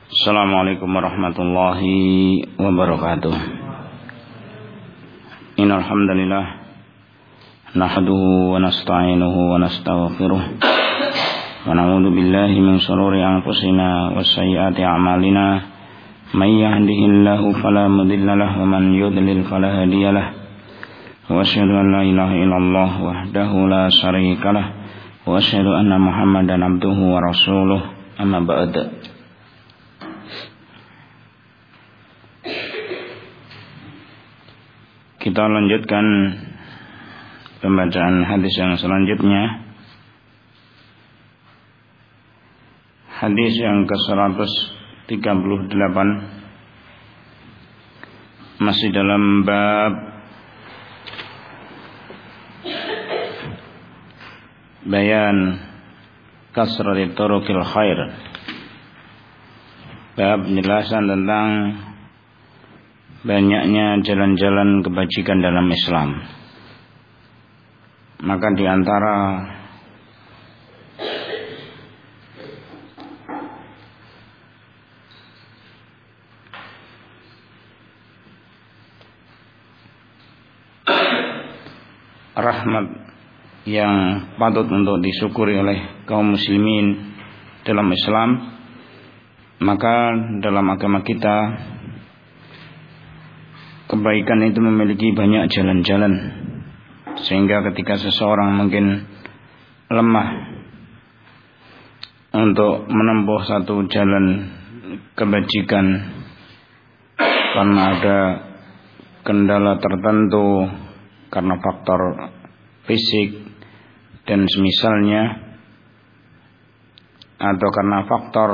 Assalamualaikum warahmatullahi wabarakatuh. Innal hamdalillah nahmaduhu wa nasta'inuhu wa nastaghfiruh wa na'udzu billahi min shururi anfusina wa sayyiati a'malina. May yahdihillahu fala mudilla lahu wa man yudlil fala hadiya lahu. Wa asyhadu an la ilaha illallah wahdahu la syarika lah wa asyhadu anna Muhammadan abduhu wa rasuluh. Amma ba'd. Kita lanjutkan pembacaan hadis yang selanjutnya. Hadis yang ke-138 masih dalam bab bayan kasrati turuqil khair. Bab penjelasan tentang banyaknya jalan-jalan kebajikan dalam Islam. Maka di antara rahmat yang patut untuk disyukuri oleh kaum muslimin dalam Islam, maka dalam agama kita kebaikan itu memiliki banyak jalan-jalan, sehingga ketika seseorang mungkin lemah untuk menempuh satu jalan kebajikan karena ada kendala tertentu, karena faktor fisik dan semisalnya, atau karena faktor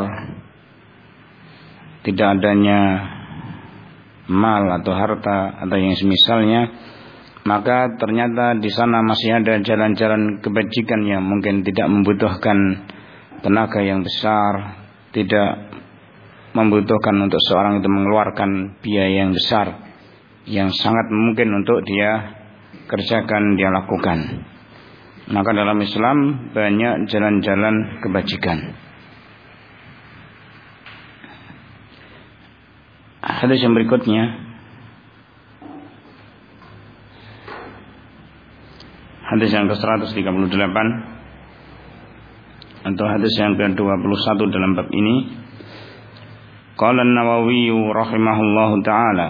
tidak adanya mal atau harta atau yang semisalnya, maka ternyata di sana masih ada jalan-jalan kebajikan yang mungkin tidak membutuhkan tenaga yang besar, tidak membutuhkan untuk seorang itu mengeluarkan biaya yang besar, yang sangat mungkin untuk dia kerjakan, dia lakukan. Maka dalam Islam banyak jalan-jalan kebajikan. Hadis yang berikutnya, hadis yang ke-138 atau hadis yang ke-21 dalam bab ini. Qala an-Nawawi rahimahullahu ta'ala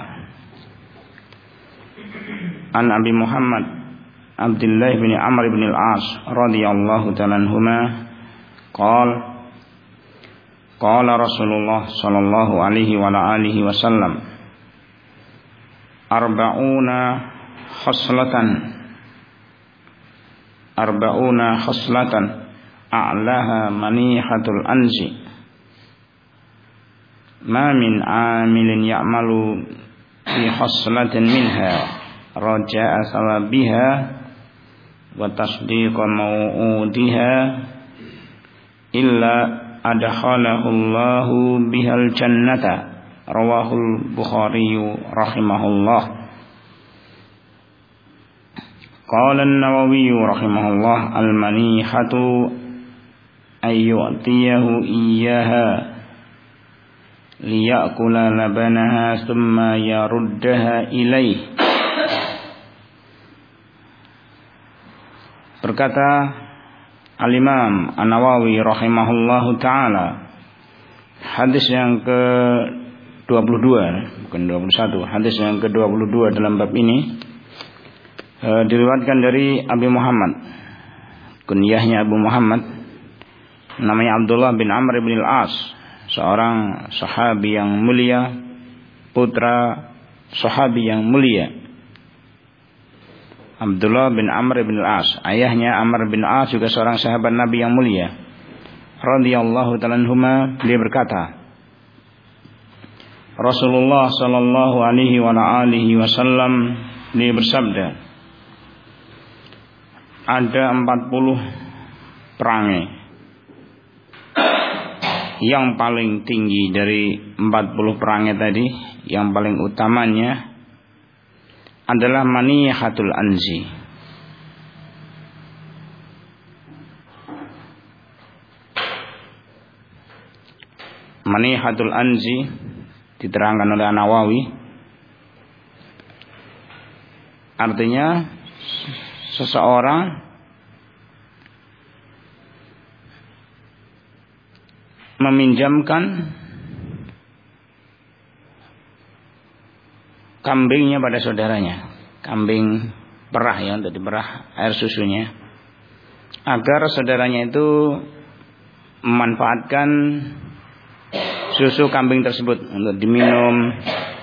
an Abi Muhammad Abdullah bin Amr bin al-As radhiyallahu ta'ala anhuma qala qala Rasulullah sallallahu alaihi wa alihi wasallam arba'una khaslatan a'laha manihatul anzi ma min amilin ya'malu fi khaslatin minha raja'a sawabiha wa tasdiqa mau'udiha illa adkhalahu Allahu bihal jannata. Rawahul Bukhari rahimahullah. Qala an-Nawawi rahimahullah al-manihatu ayyutiyahu iyyaha liya'kula labanaha thumma yaruddaha ilaih. Berkata Al-Imam An-Nawawi rahimahullahu ta'ala, hadis yang ke-22, bukan 21, hadis yang ke-22 dalam bab ini diriwayatkan dari Abi Muhammad, kunyahnya Abu Muhammad, namanya Abdullah bin Amr bin al-As, seorang sahabi yang mulia, putra sahabi yang mulia. Abdullah bin Amr bin al-As, ayahnya Amr bin al-As juga seorang sahabat Nabi yang mulia radhiyallahu ta'ala anhuma. Dia berkata, Rasulullah sallallahu alaihi wa alihi wasallam dia bersabda, ada 40 perangai. Yang paling tinggi dari 40 perangai tadi, yang paling utamanya adalah manihatul anzi. Manihatul anzi diterangkan oleh An-Nawawi, artinya seseorang meminjamkan kambingnya pada saudaranya, kambing perah ya, untuk diperah air susunya, agar saudaranya itu memanfaatkan susu kambing tersebut untuk diminum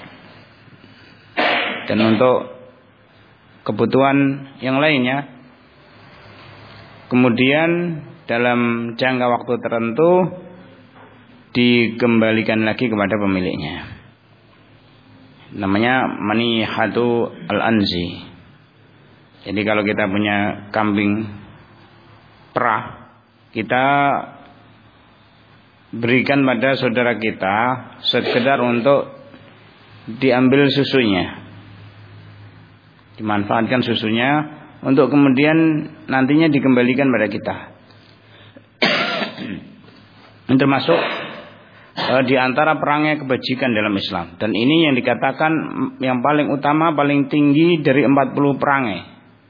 dan untuk kebutuhan yang lainnya. Kemudian dalam jangka waktu tertentu dikembalikan lagi kepada pemiliknya. Namanya manihatu al-anzi. Jadi kalau kita punya kambing perah, kita berikan pada saudara kita sekedar untuk diambil susunya, dimanfaatkan susunya untuk kemudian nantinya dikembalikan pada kita. Ini termasuk di antara perangai kebajikan dalam Islam, dan ini yang dikatakan yang paling utama, paling tinggi dari 40 perangai.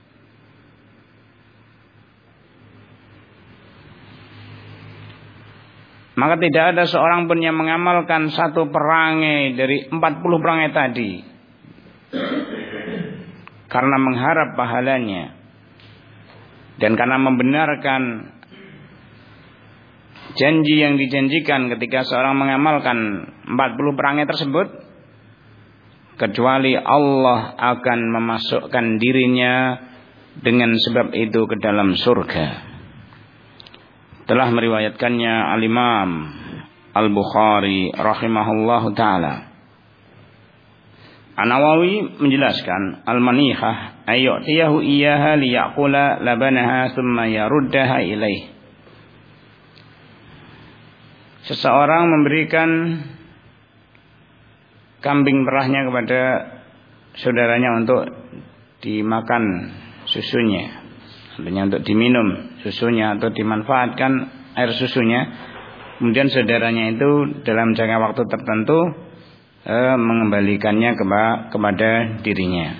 Maka tidak ada seorang pun yang mengamalkan satu perangai dari 40 perangai tadi karena mengharap pahalanya dan karena membenarkan janji yang dijanjikan ketika seorang mengamalkan 40 perangai tersebut, kecuali Allah akan memasukkan dirinya dengan sebab itu ke dalam surga. Telah meriwayatkannya Al-Imam Al-Bukhari rahimahullahu ta'ala. An-Nawawi menjelaskan, al-manihah ayyutiyahu iyyaha liyaqula labanaha thumma yaruddaha ilaih. Seseorang memberikan kambing perahnya kepada saudaranya untuk dimakan susunya, artinya untuk diminum susunya atau dimanfaatkan air susunya. Kemudian saudaranya itu dalam jangka waktu tertentu mengembalikannya kepada dirinya.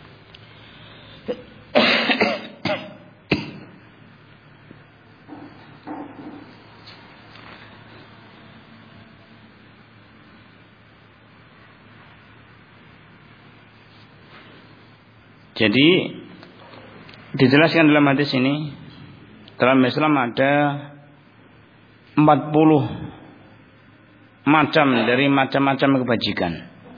Jadi dijelaskan dalam hadis ini, dalam Islam ada 40 macam dari macam-macam kebajikan.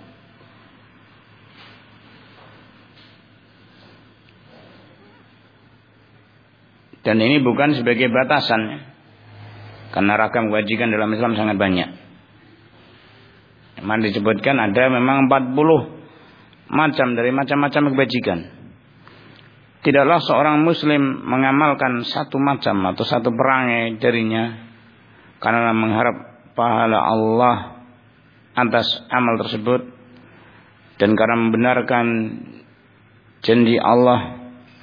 Dan ini bukan sebagai batasan, karena ragam kebajikan dalam Islam sangat banyak. Memang disebutkan ada memang 40 macam dari macam-macam kebajikan. Tidaklah seorang muslim mengamalkan satu macam atau satu perangai darinya karena mengharap pahala Allah atas amal tersebut dan karena membenarkan janji Allah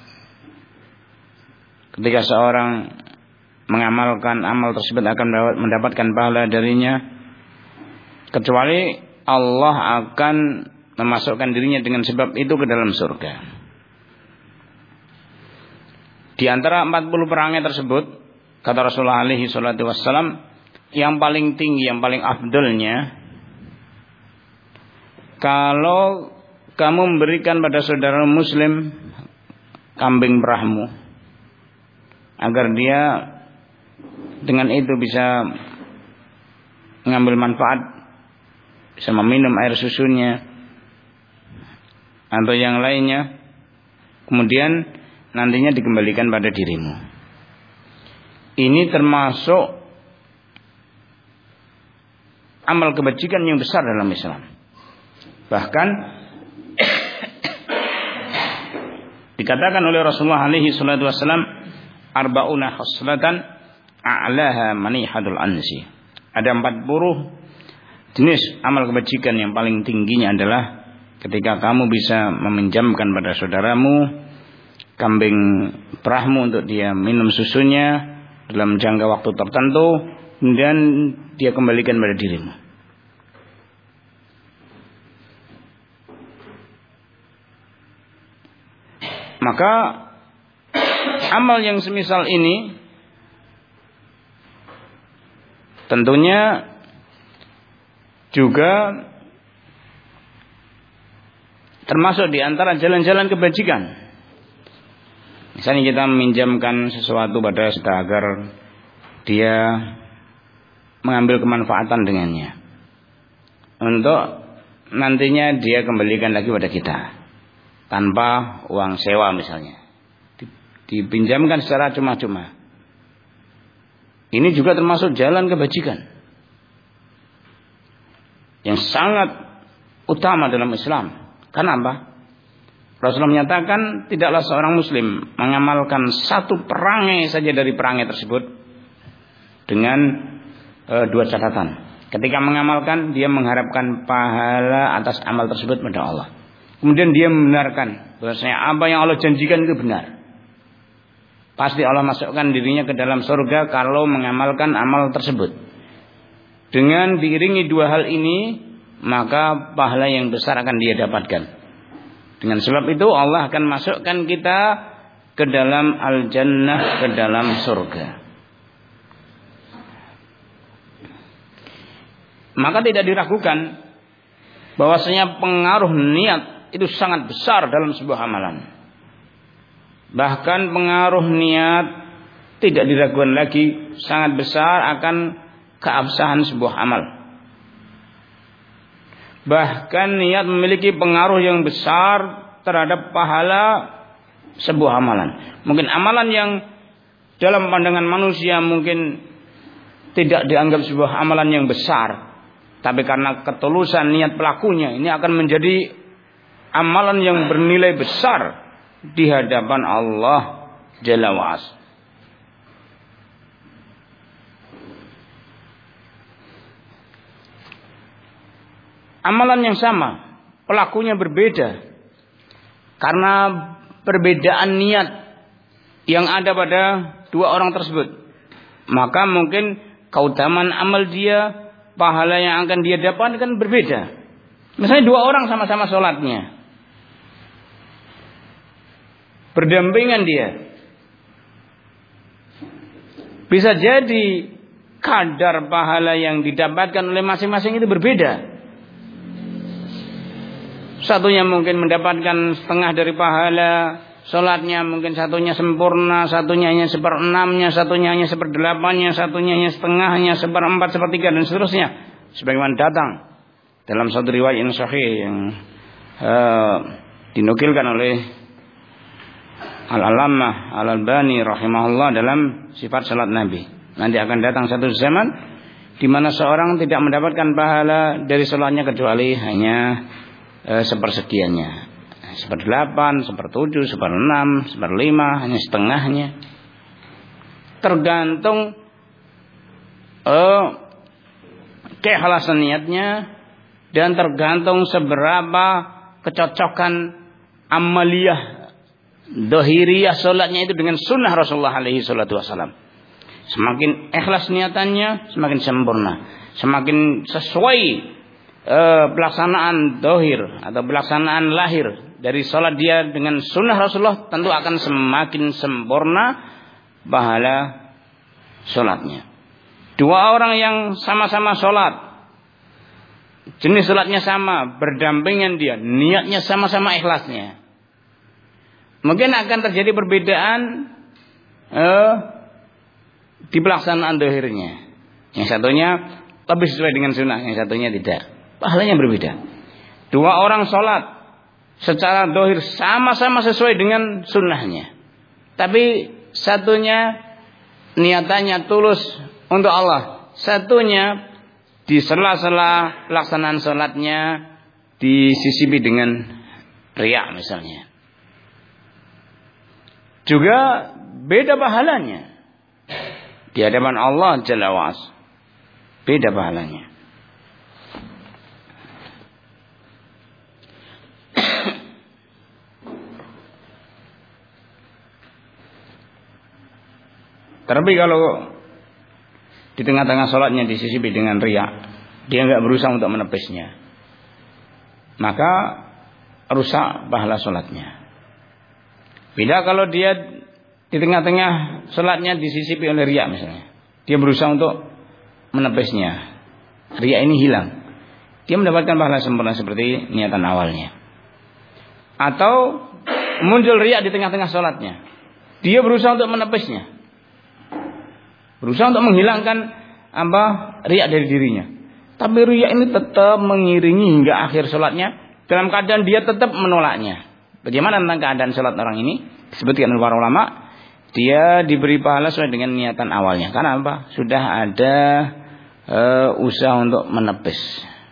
ketika seorang mengamalkan amal tersebut akan mendapatkan pahala darinya, kecuali Allah akan memasukkan dirinya dengan sebab itu ke dalam surga. Di antara 40 perangai tersebut, kata Rasulullah alaihi salatu wassalam, yang paling tinggi, yang paling afdalnya, kalau kamu memberikan pada saudara muslim kambing perahmu, agar dia dengan itu bisa mengambil manfaat, bisa meminum air susunya atau yang lainnya, kemudian nantinya dikembalikan pada dirimu. Ini termasuk amal kebajikan yang besar dalam Islam. Bahkan dikatakan oleh Rasulullah alaihi salatu wassalam, arba'una khaslatan a'laha manihatul ansi. Ada 40 jenis amal kebajikan yang paling tingginya adalah ketika kamu bisa meminjamkan pada saudaramu kambing perahmu untuk dia minum susunya dalam jangka waktu tertentu, dan dia kembalikan pada dirimu. Maka amal yang semisal ini tentunya juga termasuk di antara jalan-jalan kebajikan. Misalnya kita meminjamkan sesuatu pada kita agar dia mengambil kemanfaatan dengannya, untuk nantinya dia kembalikan lagi pada kita tanpa uang sewa misalnya, dipinjamkan secara cuma-cuma. Ini juga termasuk jalan kebajikan yang sangat utama dalam Islam. Kenapa? Rasulullah menyatakan tidaklah seorang muslim mengamalkan satu perangai saja dari perangai tersebut dengan dua catatan. Ketika mengamalkan, dia mengharapkan pahala atas amal tersebut pada Allah. Kemudian dia membenarkan bahwasanya apa yang Allah janjikan itu benar. Pasti Allah masukkan dirinya ke dalam surga kalau mengamalkan amal tersebut. Dengan diiringi dua hal ini, maka pahala yang besar akan dia dapatkan. Dengan sebab itu Allah akan masukkan kita ke dalam al-jannah, ke dalam surga. Maka tidak diragukan bahwasanya pengaruh niat itu sangat besar dalam sebuah amalan. Bahkan pengaruh niat tidak diragukan lagi, sangat besar akan keabsahan sebuah amal. Bahkan niat memiliki pengaruh yang besar terhadap pahala sebuah amalan. Mungkin amalan yang dalam pandangan manusia mungkin tidak dianggap sebuah amalan yang besar, tapi karena ketulusan niat pelakunya, ini akan menjadi amalan yang bernilai besar di hadapan Allah Jalla wa'as. Amalan yang sama, pelakunya berbeda karena perbedaan niat yang ada pada dua orang tersebut. Maka mungkin keutamaan amal dia, pahala yang akan dia dapatkan berbeda. Misalnya dua orang sama-sama sholatnya, berdampingan dia, bisa jadi kadar pahala yang didapatkan oleh masing-masing itu berbeda. Satunya mungkin mendapatkan setengah dari pahala sholatnya, mungkin satunya sempurna, satunya hanya 1/6, satunya hanya 1/8, satunya hanya setengahnya, 1/4, 1/3, dan seterusnya. Sebagaimana datang dalam satu riwayat yang sahih yang dinukilkan oleh Al-Allamah Al-Albani rahimahullah dalam sifat salat Nabi. Nanti akan datang satu zaman di mana seorang tidak mendapatkan pahala dari salatnya kecuali hanya sepersekiannya, 1/8, 1/7, 1/6, 1/5, hanya setengahnya. Tergantung keikhlasan niatnya dan tergantung seberapa kecocokan amaliyah dohiriyah solatnya itu dengan sunnah Rasulullah alaihi salatu wasalam. Semakin ikhlas niatannya, semakin sempurna, semakin sesuai pelaksanaan dohir atau pelaksanaan lahir dari solat dia dengan sunnah Rasulullah, tentu akan semakin sempurna pahala solatnya. Dua orang yang sama-sama solat, jenis solatnya sama, berdampingan dia, niatnya sama-sama ikhlasnya, mungkin akan terjadi perbedaan di pelaksanaan dohirnya. Yang satunya lebih sesuai dengan sunnah, yang satunya tidak. Pahalanya berbeda. Dua orang sholat secara dohir sama-sama sesuai dengan sunnahnya, tapi satunya niatannya tulus untuk Allah, satunya di sela-sela pelaksanaan sholatnya disisipi dengan riya misalnya. Juga beda pahalanya di hadapan Allah Jalla wa'as. Beda pahalanya. Tapi kalau di tengah-tengah sholatnya disisipi dengan riya, dia nggak berusaha untuk menepisnya, maka rusak pahala sholatnya. Beda kalau dia di tengah-tengah sholatnya disisipi oleh riya misalnya, dia berusaha untuk menepisnya, riya ini hilang, dia mendapatkan pahala sempurna seperti niatan awalnya. Atau muncul riya di tengah-tengah sholatnya, dia berusaha untuk menepisnya, berusaha untuk menghilangkan riya dari dirinya, tapi riya ini tetap mengiringi hingga akhir sholatnya dalam keadaan dia tetap menolaknya. Bagaimana tentang keadaan sholat orang ini? Disebutkan oleh para ulama, dia diberi pahala sesuai dengan niatan awalnya. Karena apa? Sudah ada usaha untuk menepis,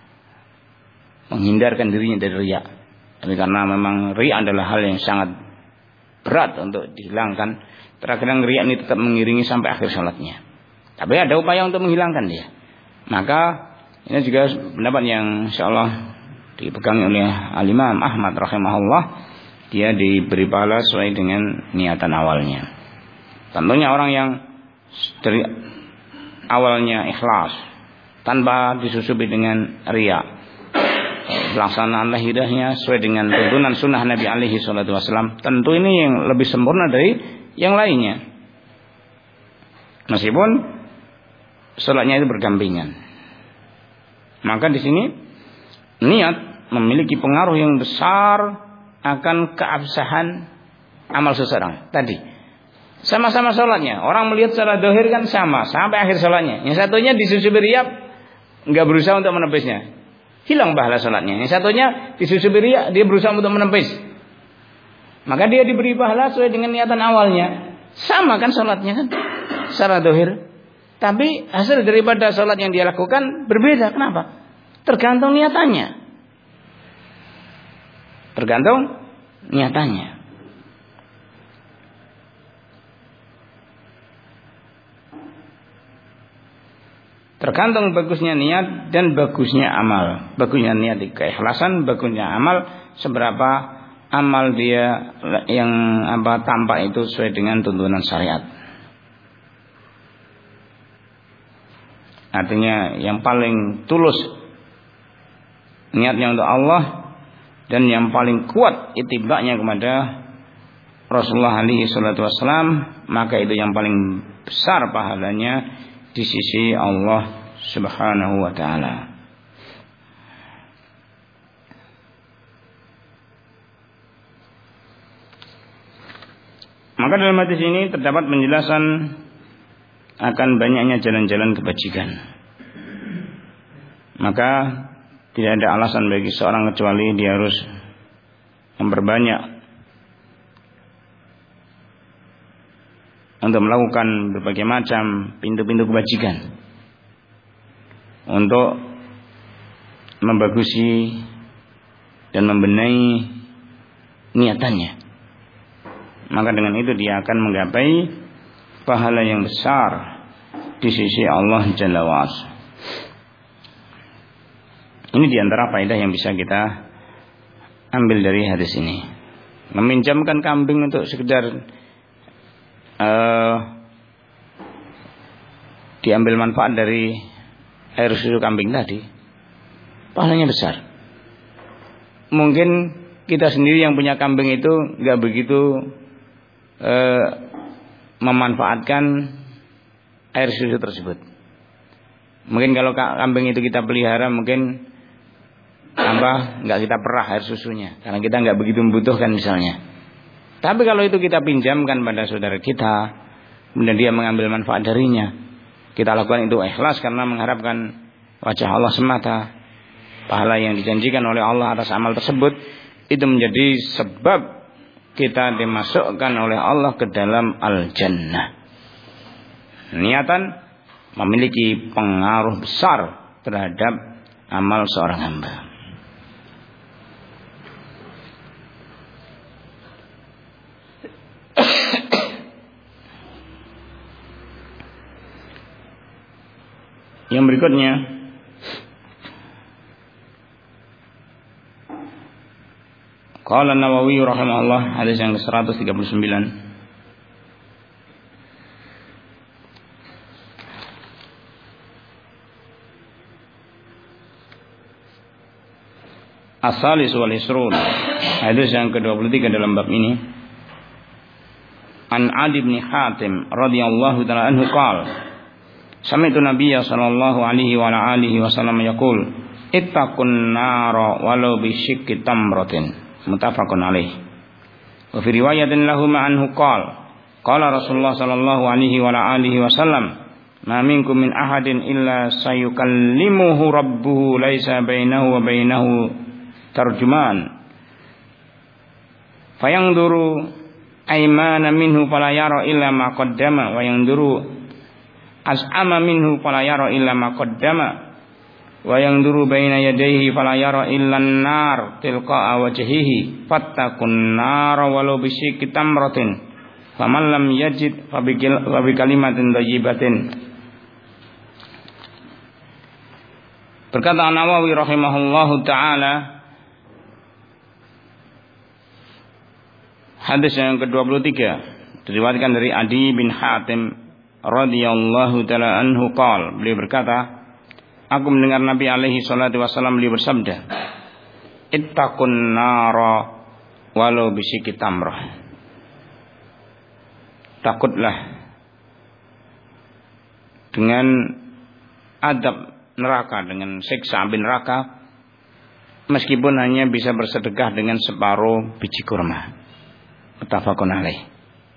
menghindarkan dirinya dari riya. Tapi karena memang riya adalah hal yang sangat berat untuk dihilangkan, terkadang riya ini tetap mengiringi sampai akhir sholatnya. Tapi ada upaya untuk menghilangkan dia. Maka ini juga pendapat yang insyaallah dipegang oleh Al-Imam Ahmad rahimahullah. Dia diberi pahala sesuai dengan niatan awalnya. Tentunya orang yang dari awalnya ikhlas tanpa disusupi dengan riya, pelaksanaan lahirnya sesuai dengan tuntunan sunnah Nabi alaihi salatu wasallam, tentu ini yang lebih sempurna dari yang lainnya. Meskipun salatnya itu berdampingan. Maka di sini niat memiliki pengaruh yang besar akan keabsahan amal seseorang. Tadi sama-sama sholatnya, orang melihat secara zahir kan sama sampai akhir sholatnya. Yang satunya disusupi riya, nggak berusaha untuk menepisnya, hilang pahala sholatnya. Yang satunya disusupi riya, dia berusaha untuk menepis, maka dia diberi pahala sesuai dengan niatan awalnya. Sama kan sholatnya kan secara zahir, tapi hasil daripada sholat yang dia lakukan berbeda. Kenapa? Tergantung niatannya. Tergantung niatannya. Tergantung bagusnya niat dan bagusnya amal. Bagusnya niat keikhlasan, bagusnya amal, seberapa amal dia yang tampak itu sesuai dengan tuntunan syariat. Artinya yang paling tulus niatnya untuk Allah, dan yang paling kuat itibaknya kepada Rasulullah alaihi salatu wassalam, maka itu yang paling besar pahalanya di sisi Allah subhanahu wa ta'ala. Maka dalam hadis ini terdapat penjelasan akan banyaknya jalan-jalan kebajikan. Maka tidak ada alasan bagi seorang kecuali dia harus memperbanyak untuk melakukan berbagai macam pintu-pintu kebajikan untuk membagusi dan membenahi niatannya. Maka dengan itu dia akan menggapai pahala yang besar di sisi Allah Jalla wa'ala. Ini diantara faedah yang bisa kita ambil dari hadis ini. Meminjamkan kambing untuk sekedar diambil manfaat dari air susu kambing tadi, pahalanya besar. Mungkin kita sendiri yang punya kambing itu nggak begitu memanfaatkan air susu tersebut. Mungkin kalau kambing itu kita pelihara, mungkin nggak kita perah air susunya karena kita nggak begitu membutuhkan misalnya. Tapi kalau itu kita pinjamkan pada saudara kita, kemudian dia mengambil manfaat darinya, kita lakukan itu ikhlas karena mengharapkan wajah Allah semata, pahala yang dijanjikan oleh Allah atas amal tersebut, itu menjadi sebab kita dimasukkan oleh Allah ke dalam al-jannah. Niatan memiliki pengaruh besar terhadap amal seorang hamba. Yang berikutnya, qala Nawawi rahimahullah, hadis yang ke-139. As-salis wal isrun. Hadis yang ke-23 dalam bab ini. An Adi bin Hatim radhiyallahu ta'ala anhu qala sami'tu Nabiyya sallallahu alaihi wa alihi wasallam yaqul ittaqun nara walau bi shiqqi tamratin. Muttafaqun alaih. Wa fi riwayatin lahu anhu qala qala Rasulullah sallallahu alaihi wa alihi wasallam ma minkum min ahadin illa sayukallimuhu rabbuhu laisa bainahu wa bainahu tarjuman fayanduru aymana minhu fala yara illa ma qaddama wa yanduru as'ama minhu fala yara illa ma qaddama wa yanduru baina yadayhi fala yara illa an-nar tilqa'a wajhihi fattaqun nar walau bi shiqqi tamratin faman lam yajid fa bi kalimatin thayyibatin. Berkata Nawawi rahimahullahu taala, hadis yang ke-23 diriwayatkan dari Adi bin Hatim radhiyallahu taala anhu qala, beliau berkata, aku mendengar Nabi alaihi salatu wasallam beliau bersabda, ittaqun nara walau bisyiki tamrah. Takutlah dengan adab neraka, dengan siksa api neraka, meskipun hanya bisa bersedekah dengan separuh biji kurma. Muttafaqun alaih.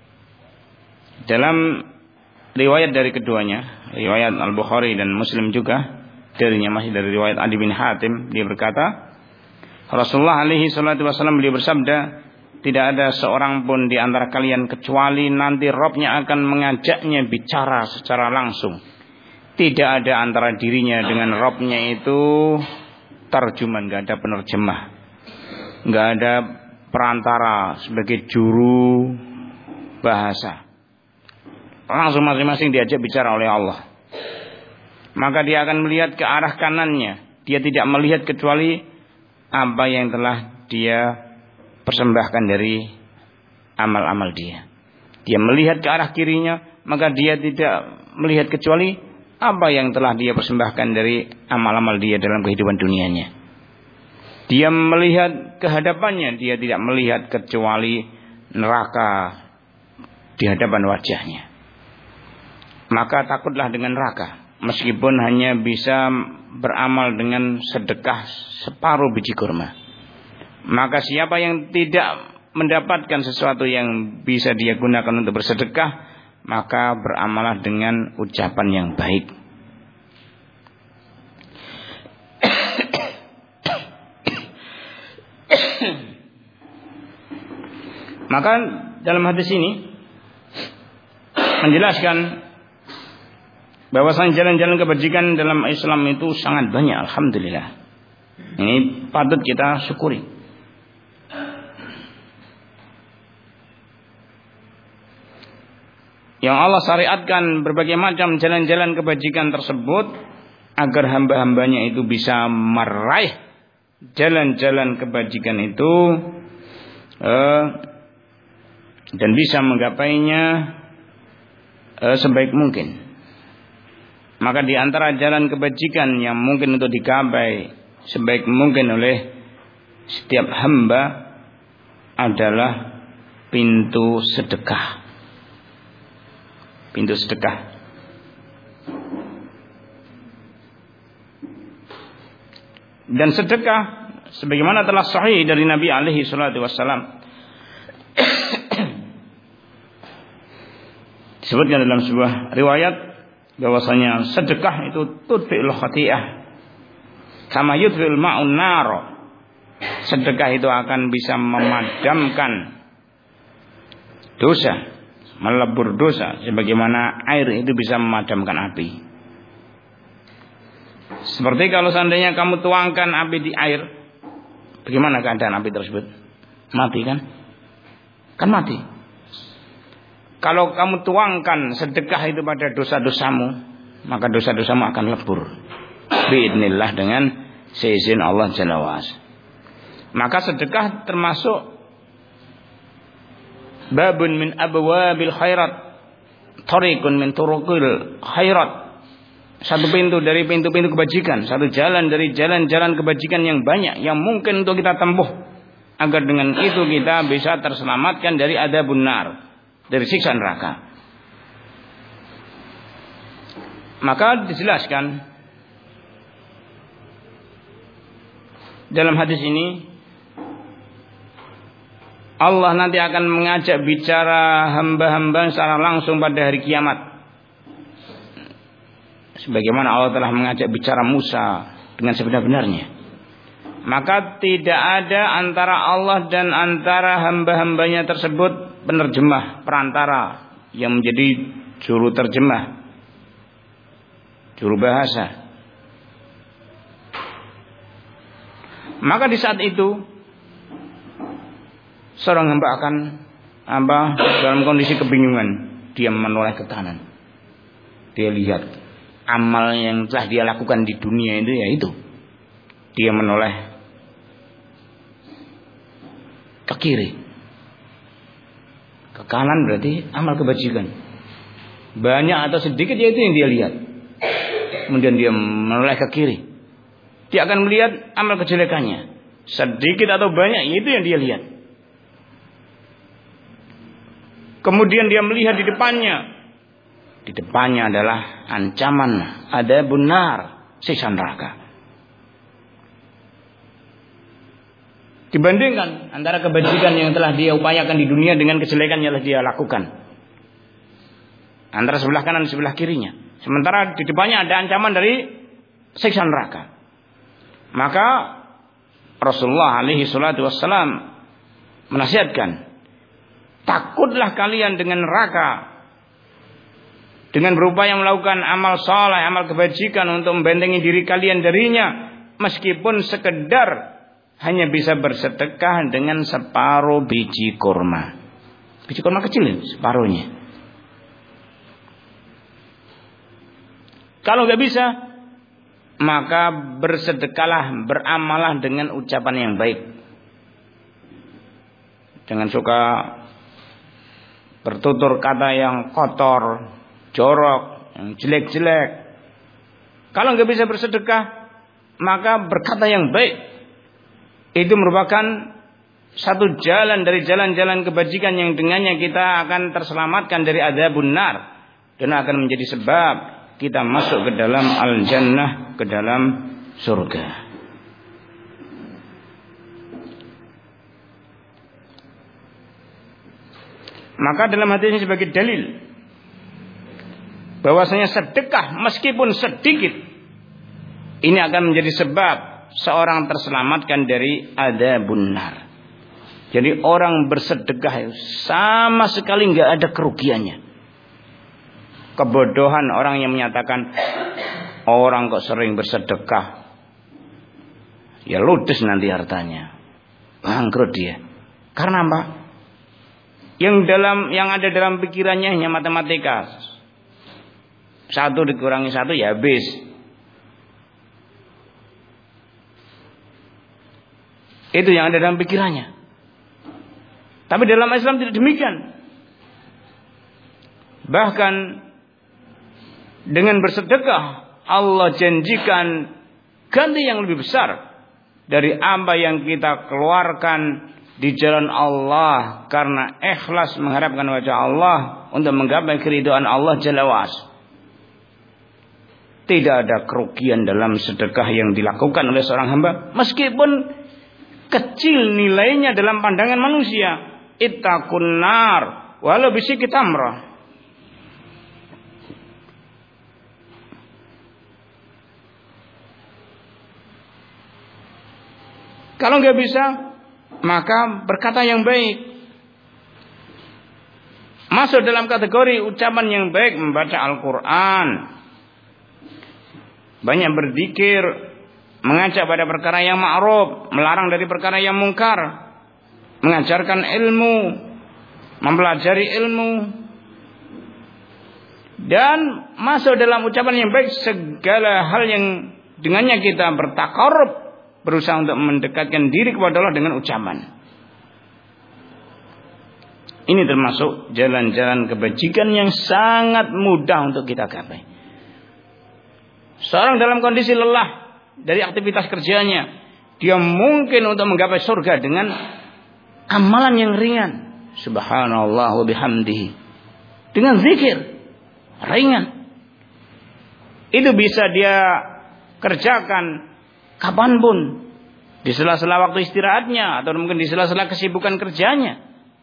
Dalam riwayat dari keduanya, riwayat Al-Bukhari dan Muslim juga, darinya masih dari riwayat Adi bin Hatim, dia berkata, Rasulullah alaihi salatu wasallam beliau bersabda, tidak ada seorang pun di antara kalian kecuali nanti Rabb-nya akan mengajaknya bicara secara langsung. Tidak ada antara dirinya dengan Rabb-nya itu tarjuman, enggak ada penerjemah, enggak ada perantara sebagai juru bahasa. Langsung masing-masing diajak bicara oleh Allah. Maka dia akan melihat ke arah kanannya. Dia tidak melihat kecuali apa yang telah dia persembahkan dari amal-amal dia. Dia melihat ke arah kirinya, maka dia tidak melihat kecuali apa yang telah dia persembahkan dari amal-amal dia dalam kehidupan dunianya. Dia melihat ke hadapannya, dia tidak melihat kecuali neraka di hadapan wajahnya. Maka takutlah dengan neraka, meskipun hanya bisa beramal dengan sedekah separuh biji kurma. Maka siapa yang tidak mendapatkan sesuatu yang bisa dia gunakan untuk bersedekah, maka beramalah dengan ucapan yang baik. Maka dalam hadis ini menjelaskan bahwasanya jalan-jalan kebajikan dalam Islam itu sangat banyak, alhamdulillah. Ini patut kita syukuri. Yang Allah syariatkan berbagai macam jalan-jalan kebajikan tersebut agar hamba-hambanya itu bisa meraih jalan-jalan kebajikan itu dan bisa menggapainya sebaik mungkin. Maka di antara jalan kebajikan yang mungkin untuk digapai sebaik mungkin oleh setiap hamba adalah pintu sedekah. Pintu sedekah. Dan sedekah sebagaimana telah sahih dari Nabi alaihi salatu wassalam, disebutkan dalam sebuah riwayat bahwasanya sedekah itu tudfi'ul khati'ah kama yudfi'ul ma'un nar. Sedekah itu akan bisa memadamkan dosa, melebur dosa sebagaimana air itu bisa memadamkan api. Seperti kalau seandainya kamu tuangkan api di air, bagaimana keadaan api tersebut? Mati kan? Kan mati. Kalau kamu tuangkan sedekah itu pada dosa-dosamu, maka dosa-dosamu akan lebur biidznillah dengan seizin Allah Jalla wa'ala. Maka sedekah termasuk babun min abwabil khairat, tariqun min turuqil khairat. satu pintu dari pintu-pintu kebajikan, satu jalan dari jalan-jalan kebajikan yang banyak yang mungkin untuk kita tempuh agar dengan itu kita bisa terselamatkan dari adzabun nar, dari siksa neraka. Maka dijelaskan dalam hadis ini, Allah nanti akan mengajak bicara hamba-hamba secara langsung pada hari kiamat. Sebagaimana Allah telah mengajak bicara Musa dengan sebenar-benarnya. Maka tidak ada antara Allah dan antara hamba-hambanya tersebut penerjemah, perantara yang menjadi juru terjemah, juru bahasa. Maka di saat itu seorang hamba akan dalam kondisi kebingungan. Dia menoleh ke kanan. Dia lihat amal yang telah dia lakukan di dunia itu, yaitu dia menoleh ke kiri. Ke kanan berarti amal kebajikan. Banyak atau sedikit yaitu yang dia lihat. Kemudian dia menoleh ke kiri. Dia akan melihat amal kejelekannya. Sedikit atau banyak itu yang dia lihat. Kemudian dia melihat di depannya. Di depannya adalah ancaman adzabun nar, siksa neraka. Dibandingkan antara kebajikan yang telah dia upayakan di dunia dengan kejelekan yang telah dia lakukan. Antara sebelah kanan dan sebelah kirinya. Sementara di depannya ada ancaman dari siksa neraka. Maka Rasulullah alaihi salatu wassalam menasihatkan, takutlah kalian dengan neraka dengan berupaya melakukan amal saleh, amal kebajikan untuk membentengi diri kalian darinya, meskipun sekedar hanya bisa bersedekah dengan separuh biji kurma. Biji kurma kecil ini, separuhnya. Kalau nggak bisa, maka bersedekahlah, beramalah dengan ucapan yang baik. Jangan suka bertutur kata yang kotor, jorok, yang jelek-jelek. Kalau nggak bisa bersedekah, maka berkata yang baik. Itu merupakan satu jalan dari jalan-jalan kebajikan yang dengannya kita akan terselamatkan dari adzabun nar, dan akan menjadi sebab kita masuk ke dalam al-jannah, ke dalam surga. Maka dalam hadis ini sebagai dalil bahwasanya sedekah meskipun sedikit ini akan menjadi sebab seorang terselamatkan dari adzabun nar. Jadi orang bersedekah sama sekali nggak ada kerugiannya. Kebodohan orang yang menyatakan orang kok sering bersedekah, ya ludes nanti hartanya, bangkrut dia. Karena apa? Yang ada dalam pikirannya hanya matematika. 1 dikurangi 1 ya habis. Itu yang ada dalam pikirannya. Tapi dalam Islam tidak demikian. Bahkan dengan bersedekah Allah janjikan ganti yang lebih besar dari apa yang kita keluarkan di jalan Allah karena ikhlas mengharapkan wajah Allah untuk menggapai keridhaan Allah Jalla wa'ala. Tidak ada kerugian dalam sedekah yang dilakukan oleh seorang hamba meskipun kecil nilainya dalam pandangan manusia. Ittaqun nar walau bisyikki tamrah. Kalau nggak bisa, maka berkata yang baik. Masuk dalam kategori ucapan yang baik, membaca Al-Quran, banyak berzikir, mengajak pada perkara yang ma'ruf, melarang dari perkara yang mungkar, mengajarkan ilmu, mempelajari ilmu, dan masuk dalam ucapan yang baik segala hal yang dengannya kita bertakarrub, berusaha untuk mendekatkan diri kepada Allah dengan ucapan. Ini termasuk jalan-jalan kebajikan yang sangat mudah untuk kita gapai. Seorang dalam kondisi lelah dari aktivitas kerjanya, dia mungkin untuk menggapai surga dengan amalan yang ringan. Subhanallah wa bihamdihi. Dengan zikir ringan. Itu bisa dia kerjakan kapanpun, di sela-sela waktu istirahatnya atau mungkin di sela-sela kesibukan kerjanya.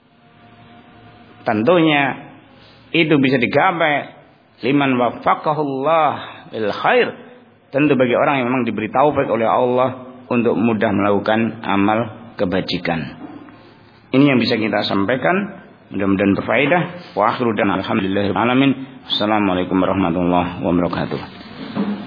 Tentunya itu bisa digapai liman waffaqahullah bil khair. Tentu bagi orang yang memang diberi taufik oleh Allah untuk mudah melakukan amal kebajikan. Ini yang bisa kita sampaikan. Mudah-mudahan berfaedah. Wa akhiru dan alhamdulillahirabbil alamin. Assalamualaikum warahmatullahi wabarakatuh.